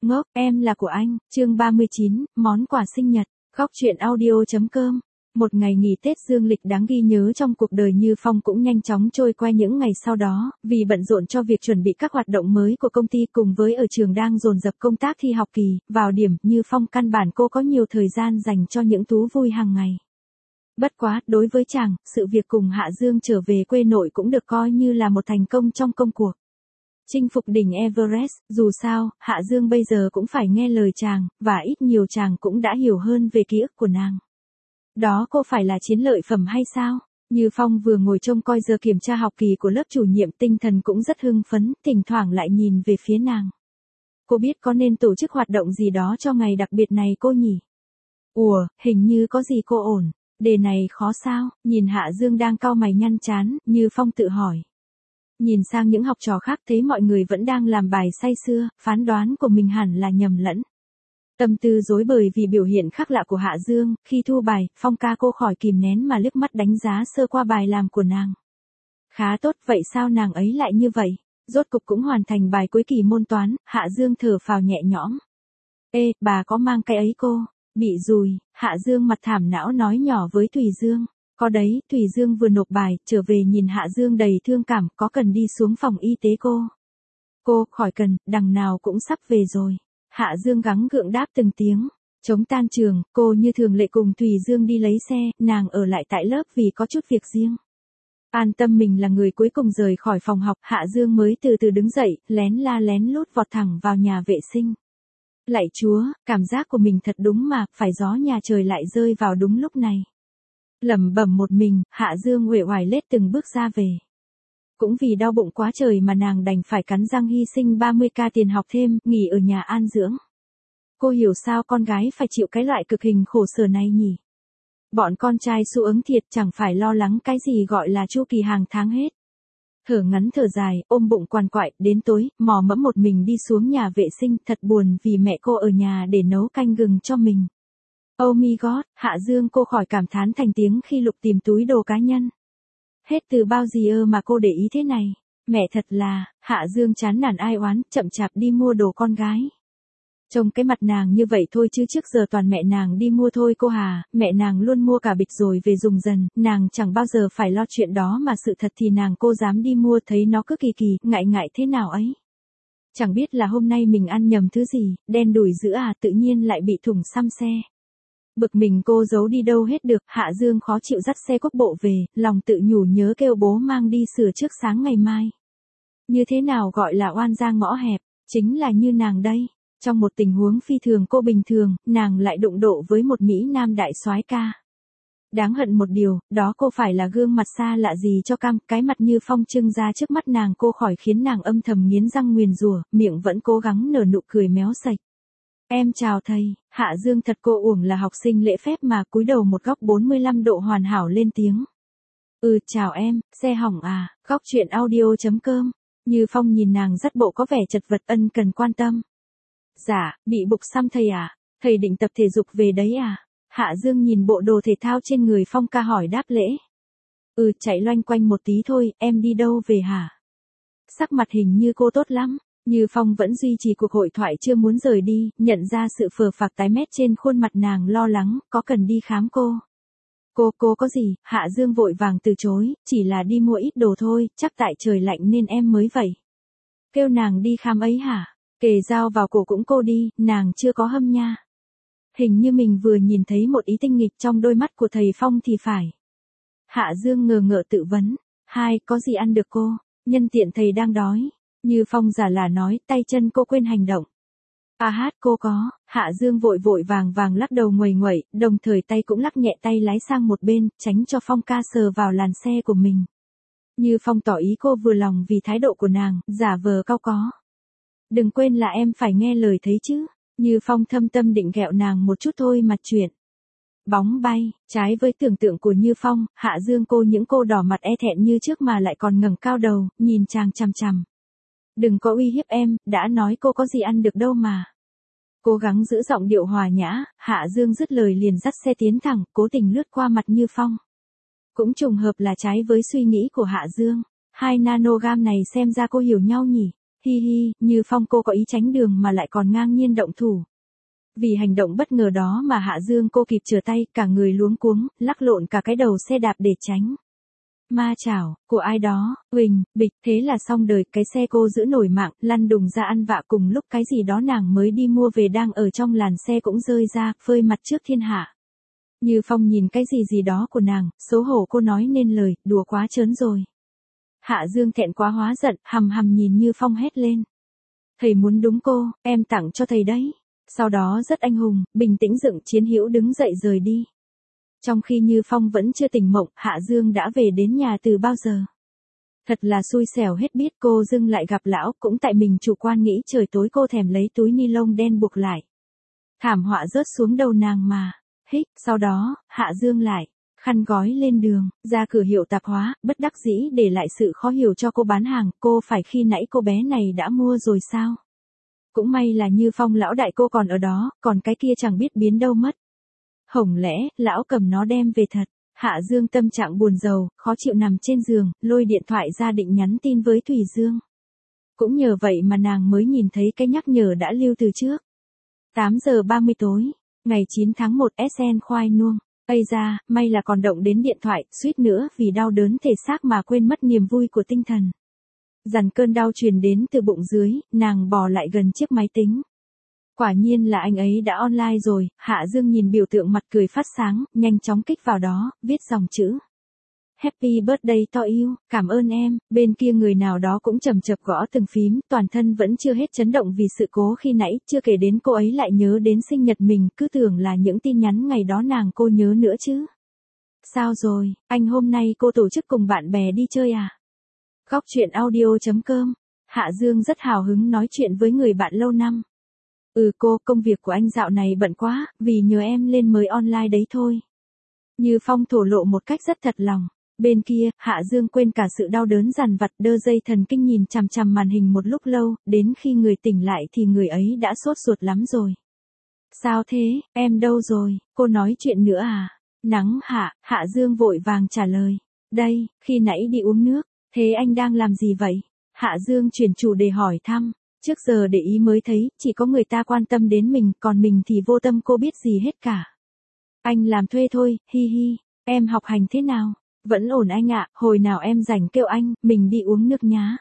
Ngốc, em là của anh, chương 39, món quà sinh nhật, khóc chuyện audio.com. Một ngày nghỉ Tết dương lịch đáng ghi nhớ trong cuộc đời Như Phong cũng nhanh chóng trôi qua những ngày sau đó, vì bận rộn cho việc chuẩn bị các hoạt động mới của công ty cùng với ở trường đang dồn dập công tác thi học kỳ, vào điểm Như Phong căn bản cô có nhiều thời gian dành cho những thú vui hàng ngày. Bất quá, đối với chàng, sự việc cùng Hạ Dương trở về quê nội cũng được coi như là một thành công trong công cuộc. Chinh phục đỉnh Everest, dù sao, Hạ Dương bây giờ cũng phải nghe lời chàng, và ít nhiều chàng cũng đã hiểu hơn về ký ức của nàng. Đó cô phải là chiến lợi phẩm hay sao? Như Phong vừa ngồi trông coi giờ kiểm tra học kỳ của lớp chủ nhiệm, tinh thần cũng rất hưng phấn, thỉnh thoảng lại nhìn về phía nàng. Cô biết có nên tổ chức hoạt động gì đó cho ngày đặc biệt này cô nhỉ? Ủa, hình như có gì cô ổn. Đề này khó sao? Nhìn Hạ Dương đang cau mày nhăn trán, Như Phong tự hỏi. Nhìn sang những học trò khác thấy mọi người vẫn đang làm bài say sưa, phán đoán của mình hẳn là nhầm lẫn. Tâm tư rối bời vì biểu hiện khác lạ của Hạ Dương, khi thu bài, Phong ca cô khỏi kìm nén mà liếc mắt đánh giá sơ qua bài làm của nàng. Khá tốt, vậy sao nàng ấy lại như vậy? Rốt cục cũng hoàn thành bài cuối kỳ môn toán, Hạ Dương thở phào nhẹ nhõm. Ê, bà có mang cái ấy cô? Bị dùi, Hạ Dương mặt thảm não nói nhỏ với Thùy Dương. Có đấy, Thùy Dương vừa nộp bài, trở về nhìn Hạ Dương đầy thương cảm, có cần đi xuống phòng y tế cô? Cô, khỏi cần, đằng nào cũng sắp về rồi. Hạ Dương gắng gượng đáp từng tiếng. Chống tan trường, cô như thường lệ cùng Thùy Dương đi lấy xe, nàng ở lại tại lớp vì có chút việc riêng. An tâm mình là người cuối cùng rời khỏi phòng học, Hạ Dương mới từ từ đứng dậy, lén la lén lút vọt thẳng vào nhà vệ sinh. Lạy Chúa, cảm giác của mình thật đúng mà, phải gió nhà trời lại rơi vào đúng lúc này. Lẩm bẩm một mình, Hạ Dương uể oải lết từng bước ra về. Cũng vì đau bụng quá trời mà nàng đành phải cắn răng hy sinh 30k tiền học thêm, nghỉ ở nhà an dưỡng. Cô hiểu sao con gái phải chịu cái loại cực hình khổ sở này nhỉ? Bọn con trai xu ứng thiệt chẳng phải lo lắng cái gì gọi là chu kỳ hàng tháng hết. Thở ngắn thở dài, ôm bụng quằn quại, đến tối, mò mẫm một mình đi xuống nhà vệ sinh, thật buồn vì mẹ cô ở nhà để nấu canh gừng cho mình. Oh my god, Hạ Dương cô khỏi cảm thán thành tiếng khi lục tìm túi đồ cá nhân. Hết từ bao giờ mà cô để ý thế này? Mẹ thật là, Hạ Dương chán nản ai oán, chậm chạp đi mua đồ con gái. Trông cái mặt nàng như vậy thôi chứ trước giờ toàn mẹ nàng đi mua thôi cô hà, mẹ nàng luôn mua cả bịch rồi về dùng dần, nàng chẳng bao giờ phải lo chuyện đó mà sự thật thì nàng cô dám đi mua thấy nó cứ kỳ kỳ, ngại ngại thế nào ấy. Chẳng biết là hôm nay mình ăn nhầm thứ gì, đen đủi dữ tự nhiên lại bị thủng xăm xe. Bực mình cô giấu đi đâu hết được, Hạ Dương khó chịu dắt xe quốc bộ về, lòng tự nhủ nhớ kêu bố mang đi sửa trước sáng ngày mai. Như thế nào gọi là oan gia ngõ hẹp, chính là như nàng đây. Trong một tình huống phi thường cô bình thường, nàng lại đụng độ với một Mỹ Nam đại soái ca. Đáng hận một điều, đó cô phải là gương mặt xa lạ gì cho cam, cái mặt Như Phong trưng ra trước mắt nàng cô khỏi khiến nàng âm thầm nghiến răng nguyền rủa, miệng vẫn cố gắng nở nụ cười méo sạch. Em chào thầy, Hạ Dương thật cô uổng là học sinh lễ phép mà cúi đầu một góc 45 độ hoàn hảo lên tiếng. Chào em, xe hỏng à, góc chuyện audio.com. Như Phong nhìn nàng rất bộ có vẻ chật vật ân cần quan tâm. Dạ, bị bục xăm thầy à, thầy định tập thể dục về đấy à? Hạ Dương nhìn bộ đồ thể thao trên người Phong ca hỏi đáp lễ. Chạy loanh quanh một tí thôi, em đi đâu về hả? Sắc mặt hình như cô tốt lắm. Như Phong vẫn duy trì cuộc hội thoại chưa muốn rời đi, nhận ra sự phờ phạc tái mét trên khuôn mặt nàng lo lắng, có cần đi khám cô? Cô có gì? Hạ Dương vội vàng từ chối, chỉ là đi mua ít đồ thôi, chắc tại trời lạnh nên em mới vậy. Kêu nàng đi khám ấy hả? Kề dao vào cổ cũng cô đi, nàng chưa có hâm nha. Hình như mình vừa nhìn thấy một ý tinh nghịch trong đôi mắt của thầy Phong thì phải. Hạ Dương ngờ ngợ tự vấn, có gì ăn được cô, nhân tiện thầy đang đói. Như Phong giả là nói, tay chân cô quên hành động. Cô có, Hạ Dương vội vội vàng lắc đầu nguầy nguậy, đồng thời tay cũng lắc nhẹ tay lái sang một bên, tránh cho Phong ca sờ vào làn xe của mình. Như Phong tỏ ý cô vừa lòng vì thái độ của nàng, giả vờ cau có. Đừng quên là em phải nghe lời thấy chứ. Như Phong thâm tâm định ghẹo nàng một chút thôi mà chuyện. Bóng bay, trái với tưởng tượng của Như Phong, Hạ Dương những cô đỏ mặt e thẹn như trước mà lại còn ngẩng cao đầu, nhìn chàng chằm chằm. Đừng có uy hiếp em, đã nói cô có gì ăn được đâu mà. Cố gắng giữ giọng điệu hòa nhã, Hạ Dương dứt lời liền dắt xe tiến thẳng, cố tình lướt qua mặt Như Phong. Cũng trùng hợp là trái với suy nghĩ của Hạ Dương. 2 nanogam này xem ra cô hiểu nhau nhỉ. hi hi, Như Phong cô có ý tránh đường mà lại còn ngang nhiên động thủ. Vì hành động bất ngờ đó mà Hạ Dương cô kịp trở tay, cả người luống cuống, lắc lộn cả cái đầu xe đạp để tránh. Ma chảo, của ai đó, huỳnh, bịch, thế là xong đời, cái xe cô giữ nổi mạng, lăn đùng ra ăn vạ cùng lúc cái gì đó nàng mới đi mua về đang ở trong làn xe cũng rơi ra, phơi mặt trước thiên hạ. Như Phong nhìn cái gì đó của nàng, xấu hổ cô nói nên lời, đùa quá trớn rồi. Hạ Dương thẹn quá hóa giận, hầm hầm nhìn Như Phong hét lên. Thầy muốn đúng cô, em tặng cho thầy đấy. Sau đó rất anh hùng, bình tĩnh dựng chiến hữu đứng dậy rời đi. Trong khi Như Phong vẫn chưa tỉnh mộng, Hạ Dương đã về đến nhà từ bao giờ. Thật là xui xẻo hết biết, cô dưng lại gặp lão, cũng tại mình chủ quan nghĩ trời tối cô thèm lấy túi ni lông đen buộc lại. Thảm họa rớt xuống đầu nàng mà. Hích, sau đó, Hạ Dương lại khăn gói lên đường, ra cửa hiệu tạp hóa, bất đắc dĩ để lại sự khó hiểu cho cô bán hàng, cô phải khi nãy cô bé này đã mua rồi sao? Cũng may là Như Phong lão đại cô còn ở đó, còn cái kia chẳng biết biến đâu mất. Hổng lẽ, lão cầm nó đem về thật. Hạ Dương tâm trạng buồn rầu, khó chịu nằm trên giường, lôi điện thoại ra định nhắn tin với Thủy Dương. Cũng nhờ vậy mà nàng mới nhìn thấy cái nhắc nhở đã lưu từ trước. 8 giờ 30 tối, ngày 9 tháng 1 SN khoai nuông. Ây da, may là còn động đến điện thoại, suýt nữa vì đau đớn thể xác mà quên mất niềm vui của tinh thần. Dằn cơn đau truyền đến từ bụng dưới, nàng bò lại gần chiếc máy tính. Quả nhiên là anh ấy đã online rồi, Hạ Dương nhìn biểu tượng mặt cười phát sáng, nhanh chóng kích vào đó, viết dòng chữ. Happy birthday to you, cảm ơn em, bên kia người nào đó cũng chầm chập gõ từng phím, toàn thân vẫn chưa hết chấn động vì sự cố khi nãy, chưa kể đến cô ấy lại nhớ đến sinh nhật mình, cứ tưởng là những tin nhắn ngày đó nàng cô nhớ nữa chứ. Sao rồi, anh hôm nay cô tổ chức cùng bạn bè đi chơi à? Góc chuyện audio.com, Hạ Dương rất hào hứng nói chuyện với người bạn lâu năm. Cô, công việc của anh dạo này bận quá, vì nhờ em lên mới online đấy thôi. Như Phong thổ lộ một cách rất thật lòng. Bên kia, Hạ Dương quên cả sự đau đớn dằn vặt, đơ dây thần kinh nhìn chằm chằm màn hình một lúc lâu, đến khi người tỉnh lại thì người ấy đã sốt ruột lắm rồi. Sao thế, em đâu rồi, cô nói chuyện nữa à? Nắng hạ, Hạ Dương vội vàng trả lời. Đây, khi nãy đi uống nước, thế anh đang làm gì vậy? Hạ Dương chuyển chủ đề hỏi thăm. Trước giờ để ý mới thấy, chỉ có người ta quan tâm đến mình, còn mình thì vô tâm cô biết gì hết cả. Anh làm thuê thôi, hi hi, em học hành thế nào? Vẫn ổn anh ạ, hồi nào em rảnh kêu anh, mình đi uống nước nhá.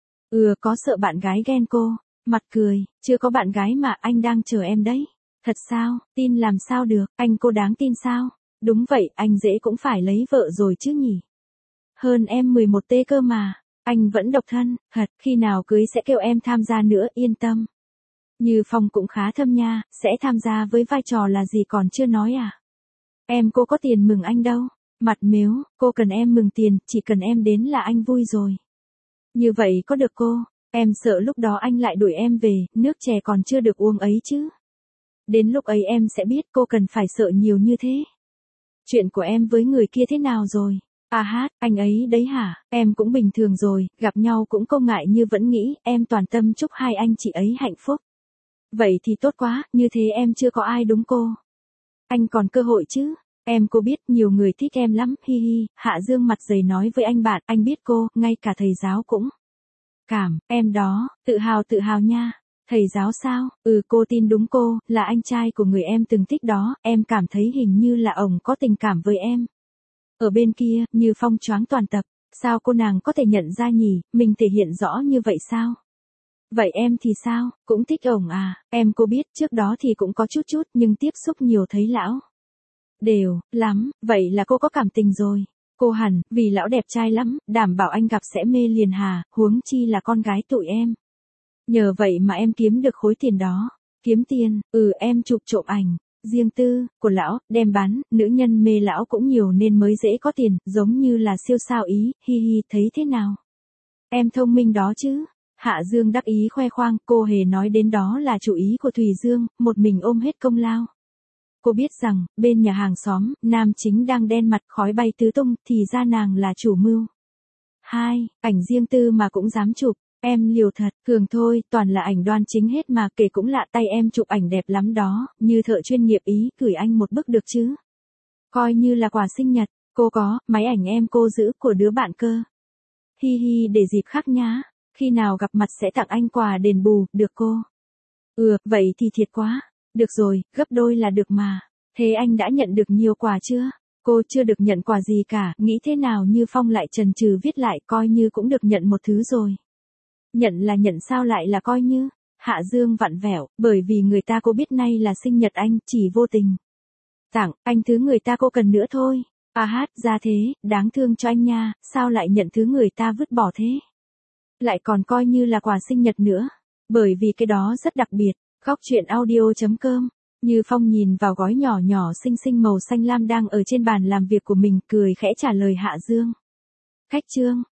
Có sợ bạn gái ghen cô? Mặt cười, chưa có bạn gái mà anh đang chờ em đấy. Thật sao, tin làm sao được, anh cô đáng tin sao? Đúng vậy, anh dễ cũng phải lấy vợ rồi chứ nhỉ? Hơn em 11 tê cơ mà. Anh vẫn độc thân, thật, khi nào cưới sẽ kêu em tham gia nữa, yên tâm. Như Phong cũng khá thâm nha, sẽ tham gia với vai trò là gì còn chưa nói à? Em cô có tiền mừng anh đâu. Mặt mếu, cô cần em mừng tiền, chỉ cần em đến là anh vui rồi. Như vậy có được cô? Em sợ lúc đó anh lại đuổi em về, nước chè còn chưa được uống ấy chứ. Đến lúc ấy em sẽ biết cô cần phải sợ nhiều như thế. Chuyện của em với người kia thế nào rồi? À hát, anh ấy đấy hả? Em cũng bình thường rồi, gặp nhau cũng không ngại như vẫn nghĩ, em toàn tâm chúc hai anh chị ấy hạnh phúc. Vậy thì tốt quá, như thế em chưa có ai đúng cô. Anh còn cơ hội chứ? Em cô biết nhiều người thích em lắm, hi hi, Hạ Dương mặt dày nói với anh bạn, anh biết cô, ngay cả thầy giáo cũng. Cảm, em đó, tự hào nha. Thầy giáo sao? Cô tin đúng cô, là anh trai của người em từng thích đó, em cảm thấy hình như là ổng có tình cảm với em. Ở bên kia, Như Phong choáng toàn tập, sao cô nàng có thể nhận ra nhỉ, mình thể hiện rõ như vậy sao? Vậy em thì sao, cũng thích ổng à, em cô biết trước đó thì cũng có chút nhưng tiếp xúc nhiều thấy lão. Đều, lắm, vậy là cô có cảm tình rồi. Cô hẳn, vì lão đẹp trai lắm, đảm bảo anh gặp sẽ mê liền hà, huống chi là con gái tụi em. Nhờ vậy mà em kiếm được khối tiền đó. Kiếm tiền, em chụp trộm ảnh, riêng tư, của lão, đem bán, nữ nhân mê lão cũng nhiều nên mới dễ có tiền, giống như là siêu sao ý, hi hi, thấy thế nào? Em thông minh đó chứ. Hạ Dương đắc ý khoe khoang, cô hề nói đến đó là chủ ý của Thùy Dương, một mình ôm hết công lao. Cô biết rằng, bên nhà hàng xóm, nam chính đang đen mặt khói bay tứ tung, thì ra nàng là chủ mưu. 2. Ảnh riêng tư mà cũng dám chụp, em liều thật, thường thôi, toàn là ảnh đoan chính hết mà kể cũng lạ tay em chụp ảnh đẹp lắm đó, như thợ chuyên nghiệp ý, gửi anh một bức được chứ. Coi như là quà sinh nhật, cô có, máy ảnh em cô giữ của đứa bạn cơ. Hi hi để dịp khác nhá. Khi nào gặp mặt sẽ tặng anh quà đền bù, được cô? Vậy thì thiệt quá. Được rồi, gấp đôi là được mà. Thế anh đã nhận được nhiều quà chưa? Cô chưa được nhận quà gì cả, nghĩ thế nào Như Phong lại chần chừ viết lại, coi như cũng được nhận một thứ rồi. Nhận là nhận, sao lại là coi như? Hạ Dương vặn vẹo, bởi vì người ta cô biết nay là sinh nhật anh, chỉ vô tình tặng anh thứ người ta cô cần nữa thôi. Ra thế, đáng thương cho anh nha, sao lại nhận thứ người ta vứt bỏ thế? Lại còn coi như là quà sinh nhật nữa. Bởi vì cái đó rất đặc biệt. Góc truyện audio.com. Như Phong nhìn vào gói nhỏ nhỏ xinh xinh màu xanh lam đang ở trên bàn làm việc của mình, cười khẽ trả lời Hạ Dương. Khách Trương,